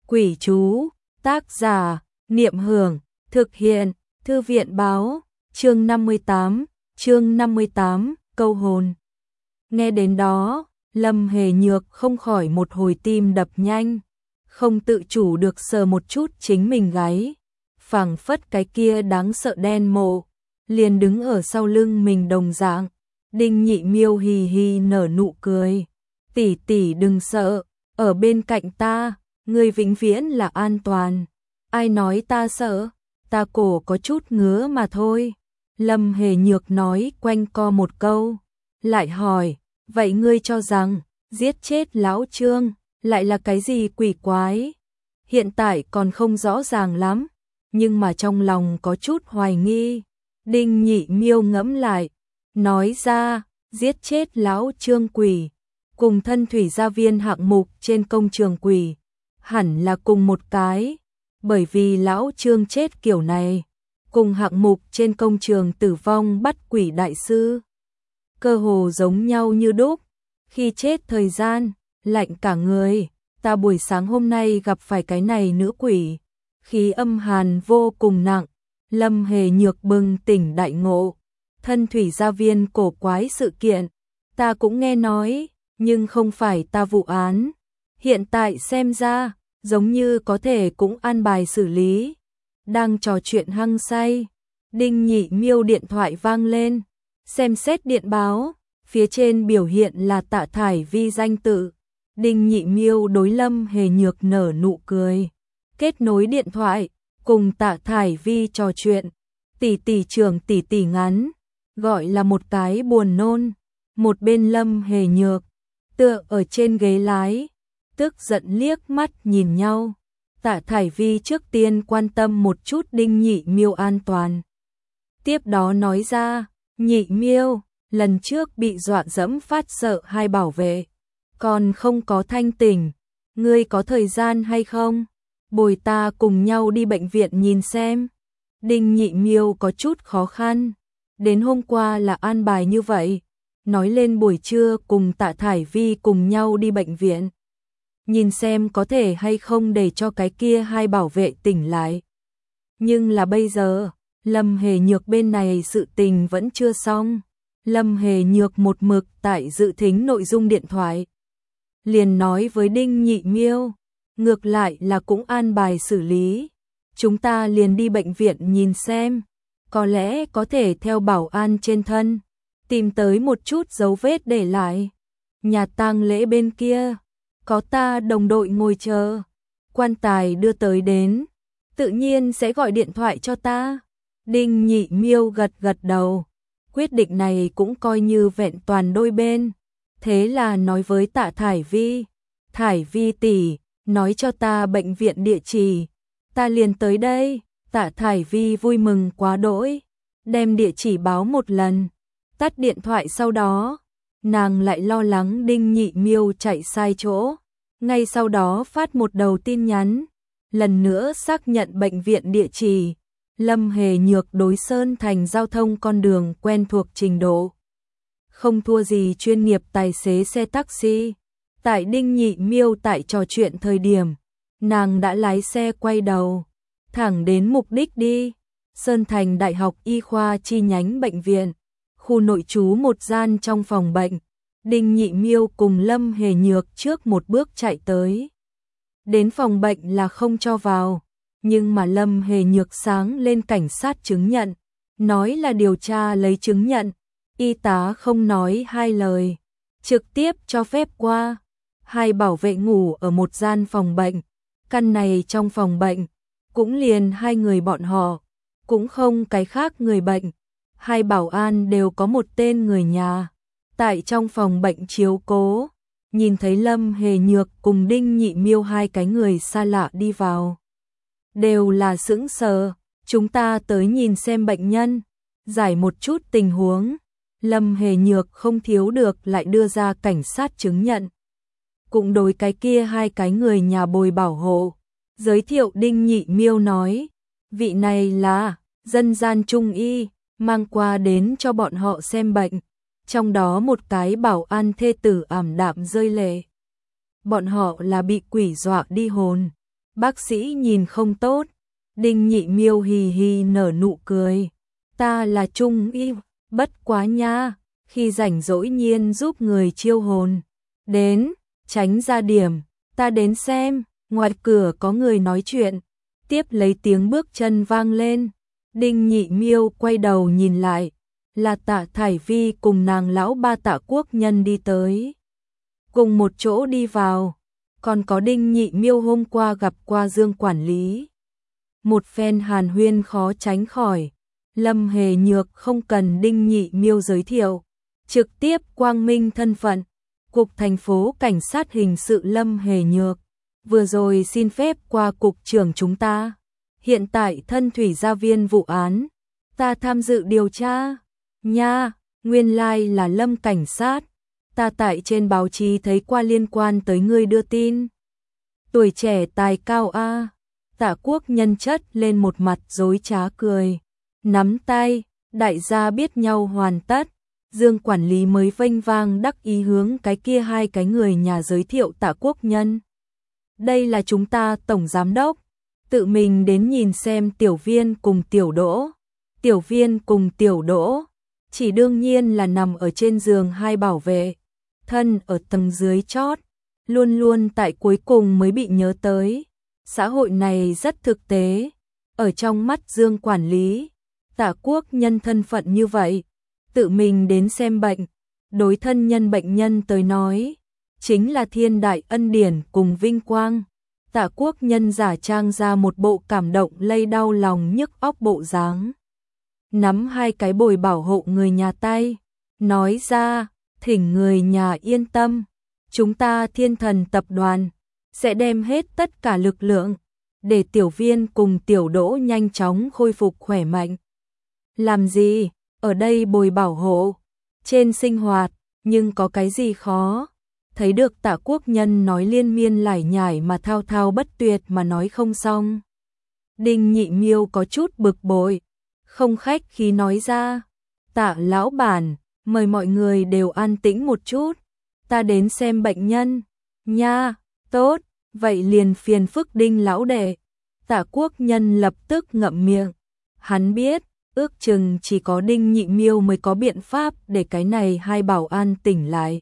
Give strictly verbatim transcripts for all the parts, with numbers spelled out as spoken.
Quỷ chú, tác giả, Niệm Hưởng, thực hiện, Thư viện Báo, chương năm mươi tám, chương năm mươi tám, câu hồn. Nghe đến đó, Lâm Hề Nhược không khỏi một hồi tim đập nhanh, không tự chủ được sờ một chút chính mình gáy, phảng phất cái kia đáng sợ đen mộ, liền đứng ở sau lưng mình đồng dạng. Đinh Nhị Miêu hì hì nở nụ cười, tỷ tỷ đừng sợ, ở bên cạnh ta, ngươi vĩnh viễn là an toàn. Ai nói ta sợ, ta cổ có chút ngứa mà thôi. Lâm Hề Nhược nói quanh co một câu, lại hỏi, vậy ngươi cho rằng, giết chết lão Trương, lại là cái gì quỷ quái? Hiện tại còn không rõ ràng lắm, nhưng mà trong lòng có chút hoài nghi. Đinh Nhị Miêu ngẫm lại, nói ra, giết chết lão Trương quỷ, cùng thân thủy gia viên hạng mục trên công trường quỷ, hẳn là cùng một cái, bởi vì lão Trương chết kiểu này, cùng hạng mục trên công trường tử vong bắt quỷ đại sư, cơ hồ giống nhau như đúc. Khi chết thời gian, lạnh cả người, ta buổi sáng hôm nay gặp phải cái này nữ quỷ, khí âm hàn vô cùng nặng. Lâm Hề Nhược bừng tỉnh đại ngộ, thân thủy gia viên cổ quái sự kiện, ta cũng nghe nói, nhưng không phải ta vụ án. Hiện tại xem ra, giống như có thể cũng an bài xử lý. Đang trò chuyện hăng say, Đinh Nhị Miêu điện thoại vang lên, xem xét điện báo, phía trên biểu hiện là Tạ Thải Vi danh tự. Đinh Nhị Miêu đối Lâm Hề Nhược nở nụ cười, kết nối điện thoại, cùng Tạ Thải Vi trò chuyện. Tỷ tỷ trưởng tỷ tỷ ngắn, gọi là một cái buồn nôn. Một bên Lâm Hề Nhược, tựa ở trên ghế lái, tức giận liếc mắt nhìn nhau. Tạ Thải Vi trước tiên quan tâm một chút Đinh Nhị Miêu an toàn. Tiếp đó nói ra, Nhị Miêu, lần trước bị dọa dẫm phát sợ hai bảo vệ, còn không có thanh tỉnh, ngươi có thời gian hay không? Bồi ta cùng nhau đi bệnh viện nhìn xem. Đinh Nhị Miêu có chút khó khăn, đến hôm qua là an bài như vậy, nói lên buổi trưa cùng Tạ Thải Vi cùng nhau đi bệnh viện, nhìn xem có thể hay không để cho cái kia hai bảo vệ tỉnh lại. Nhưng là bây giờ, Lâm Hề Nhược bên này sự tình vẫn chưa xong. Lâm Hề Nhược một mực tại dự thính nội dung điện thoại, liền nói với Đinh Nhị Miêu, ngược lại là cũng an bài xử lý, chúng ta liền đi bệnh viện nhìn xem, có lẽ có thể theo bảo an trên thân, tìm tới một chút dấu vết để lại. Nhà tang lễ bên kia, có ta đồng đội ngồi chờ, quan tài đưa tới đến, tự nhiên sẽ gọi điện thoại cho ta. Đinh Nhị Miêu gật gật đầu, quyết định này cũng coi như vẹn toàn đôi bên. Thế là nói với Tạ Thải Vi, Thải Vi tỷ, nói cho ta bệnh viện địa chỉ, ta liền tới đây. Tạ Thải Vi vui mừng quá đỗi, đem địa chỉ báo một lần, tắt điện thoại. Sau đó, nàng lại lo lắng Đinh Nhị Miêu chạy sai chỗ, ngay sau đó phát một đầu tin nhắn, lần nữa xác nhận bệnh viện địa chỉ. Lâm Hề Nhược đối Sơn Thành giao thông con đường quen thuộc trình độ, không thua gì chuyên nghiệp tài xế xe taxi. Tại Đinh Nhị Miêu tại trò chuyện thời điểm, nàng đã lái xe quay đầu, thẳng đến mục đích đi. Sơn Thành Đại học Y khoa chi nhánh bệnh viện, khu nội trú một gian trong phòng bệnh. Đinh Nhị Miêu cùng Lâm Hề Nhược trước một bước chạy tới. Đến phòng bệnh là không cho vào, nhưng mà Lâm Hề Nhược sáng lên cảnh sát chứng nhận, nói là điều tra lấy chứng nhận. Y tá không nói hai lời, trực tiếp cho phép qua. Hai bảo vệ ngủ ở một gian phòng bệnh, căn này trong phòng bệnh cũng liền hai người bọn họ, cũng không cái khác người bệnh. Hai bảo an đều có một tên người nhà tại trong phòng bệnh chiếu cố. Nhìn thấy Lâm Hề Nhược cùng Đinh Nhị Miêu hai cái người xa lạ đi vào, đều là sững sờ. Chúng ta tới nhìn xem bệnh nhân, giải một chút tình huống. Lâm Hề Nhược không thiếu được lại đưa ra cảnh sát chứng nhận, cũng đối cái kia hai cái người nhà bồi bảo hộ. Giới thiệu Đinh Nhị Miêu nói, vị này là dân gian trung y, mang qua đến cho bọn họ xem bệnh. Trong đó một cái bảo an thê tử ảm đạm rơi lệ, bọn họ là bị quỷ dọa đi hồn, Bác sĩ nhìn không tốt. Đinh Nhị Miêu hì hì nở nụ cười. Ta là trung y, bất quá nha, khi rảnh rỗi nhiên giúp người chiêu hồn. Đến, tránh ra điểm, ta đến xem. Ngoài cửa có người nói chuyện, tiếp lấy tiếng bước chân vang lên. Đinh Nhị Miêu quay đầu nhìn lại, là Tạ Thải Vi cùng nàng lão ba Tạ Quốc Nhân đi tới. Cùng một chỗ đi vào, còn có Đinh Nhị Miêu hôm qua gặp qua Dương quản lý. Một phen hàn huyên khó tránh khỏi, Lâm Hề Nhược không cần Đinh Nhị Miêu giới thiệu, trực tiếp quang minh thân phận. Cục thành phố cảnh sát hình sự Lâm Hề Nhược, vừa rồi xin phép qua cục trưởng chúng ta. Hiện tại thân thủy gia viên vụ án, ta tham dự điều tra. Nha, nguyên lai là Lâm cảnh sát, ta tại trên báo chí thấy qua liên quan tới ngươi đưa tin. Tuổi trẻ tài cao a. Tạ Quốc Nhân chất lên một mặt dối trá cười, nắm tay, đại gia biết nhau hoàn tất. Dương quản lý mới vênh vang đắc ý hướng cái kia hai cái người nhà giới thiệu Tạ Quốc Nhân. Đây là chúng ta tổng giám đốc, tự mình đến nhìn xem Tiểu Viên cùng Tiểu Đỗ. Tiểu Viên cùng Tiểu Đỗ, chỉ đương nhiên là nằm ở trên giường hai bảo vệ, thân ở tầng dưới chót, luôn luôn tại cuối cùng mới bị nhớ tới. Xã hội này rất thực tế, ở trong mắt Dương quản lý, Tạ Quốc Nhân thân phận như vậy, tự mình đến xem bệnh, đối thân nhân bệnh nhân tới nói, chính là thiên đại ân điển cùng vinh quang. Tạ Quốc Nhân giả trang ra một bộ cảm động lây đau lòng nhức óc bộ dáng, nắm hai cái bồi bảo hộ người nhà tay, nói ra, thỉnh người nhà yên tâm, chúng ta Thiên Thần tập đoàn sẽ đem hết tất cả lực lượng để Tiểu Viên cùng Tiểu Đỗ nhanh chóng khôi phục khỏe mạnh. Làm gì, ở đây bồi bảo hộ, trên sinh hoạt, nhưng có cái gì khó? Thấy được Tạ Quốc Nhân nói liên miên lải nhải mà thao thao bất tuyệt mà nói không xong. Đinh Nhị Miêu có chút bực bội, không khách khí nói ra, Tạ lão bản, mời mọi người đều an tĩnh một chút, ta đến xem bệnh nhân. Nha, tốt, vậy liền phiền phức Đinh lão đệ. Tạ Quốc Nhân lập tức ngậm miệng, hắn biết, ước chừng chỉ có Đinh Nhị Miêu mới có biện pháp để cái này hai bảo an tỉnh lại.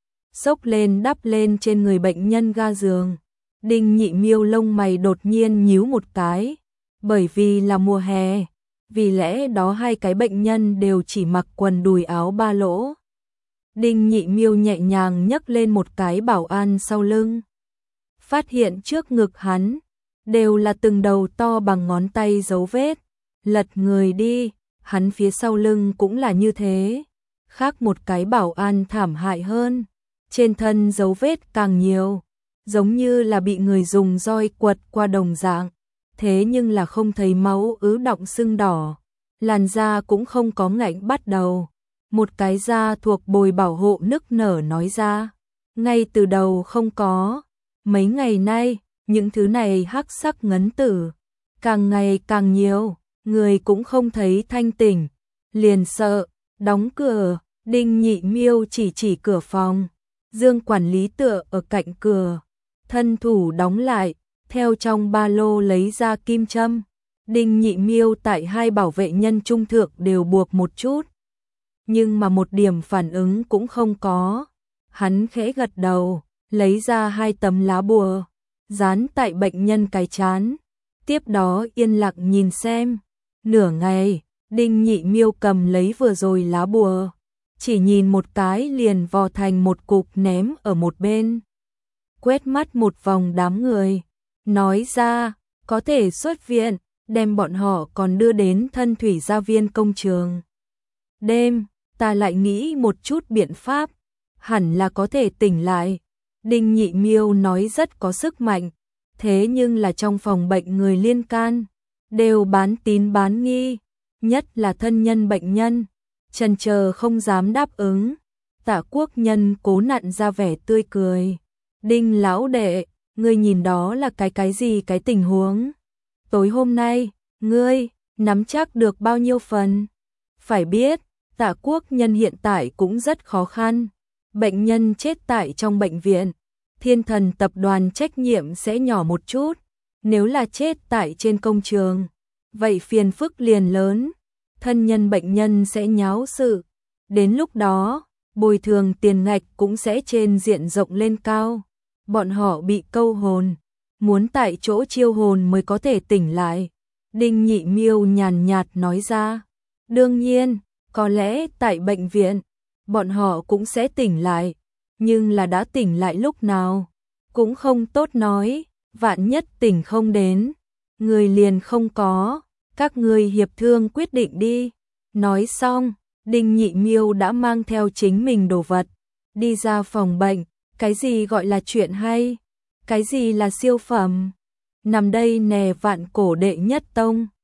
Xốc lên đắp lên trên người bệnh nhân ga giường, Đinh Nhị Miêu lông mày đột nhiên nhíu một cái, bởi vì là mùa hè, vì lẽ đó hai cái bệnh nhân đều chỉ mặc quần đùi áo ba lỗ. Đinh Nhị Miêu nhẹ nhàng nhấc lên một cái bảo an sau lưng, phát hiện trước ngực hắn đều là từng đầu to bằng ngón tay dấu vết. Lật người đi, hắn phía sau lưng cũng là như thế. Khác một cái bảo an thảm hại hơn, trên thân dấu vết càng nhiều, giống như là bị người dùng roi quật qua đồng dạng, thế nhưng là không thấy máu ứ đọng sưng đỏ, làn da cũng không có ngạnh bắt đầu. Một cái da thuộc bồi bảo hộ nức nở nói ra, ngay từ đầu không có, mấy ngày nay, những thứ này hắc sắc ngấn tử, càng ngày càng nhiều, người cũng không thấy thanh tỉnh, liền sợ, đóng cửa. Đinh Nhị Miêu chỉ chỉ cửa phòng, Dương quản lý tựa ở cạnh cửa, thân thủ đóng lại, theo trong ba lô lấy ra kim châm. Đinh Nhị Miêu tại hai bảo vệ nhân trung thượng đều buộc một chút, nhưng mà một điểm phản ứng cũng không có. Hắn khẽ gật đầu, lấy ra hai tấm lá bùa, dán tại bệnh nhân cái trán, tiếp đó yên lặng nhìn xem. Nửa ngày, Đinh Nhị Miêu cầm lấy vừa rồi lá bùa, chỉ nhìn một cái liền vò thành một cục ném ở một bên. Quét mắt một vòng đám người, nói ra, có thể xuất viện, đem bọn họ còn đưa đến thân thủy gia viên công trường. Đêm, ta lại nghĩ một chút biện pháp, hẳn là có thể tỉnh lại. Đinh Nhị Miêu nói rất có sức mạnh, thế nhưng là trong phòng bệnh người liên can đều bán tín bán nghi, nhất là thân nhân bệnh nhân, chần chờ không dám đáp ứng. Tạ Quốc Nhân cố nặn ra vẻ tươi cười, Đinh lão đệ, ngươi nhìn đó là cái cái gì cái tình huống? Tối hôm nay, ngươi nắm chắc được bao nhiêu phần? Phải biết, Tạ Quốc Nhân hiện tại cũng rất khó khăn, bệnh nhân chết tại trong bệnh viện, Thiên Thần tập đoàn trách nhiệm sẽ nhỏ một chút, Nếu là chết tại trên công trường, vậy phiền phức liền lớn, thân nhân bệnh nhân sẽ nháo sự. Đến lúc đó, bồi thường tiền ngạch cũng sẽ trên diện rộng lên cao. Bọn họ bị câu hồn, muốn tại chỗ chiêu hồn mới có thể tỉnh lại. Đinh Nhị Miêu nhàn nhạt nói ra. Đương nhiên, có lẽ tại bệnh viện, bọn họ cũng sẽ tỉnh lại. Nhưng là đã tỉnh lại lúc nào, cũng không tốt nói. Vạn nhất tỉnh không đến, người liền không có. Các người hiệp thương quyết định đi. Nói xong, Đinh Nhị Miêu đã mang theo chính mình đồ vật, đi ra phòng bệnh. Cái gì gọi là chuyện hay? Cái gì là siêu phẩm? Nằm đây nè Vạn Cổ đệ nhất tông.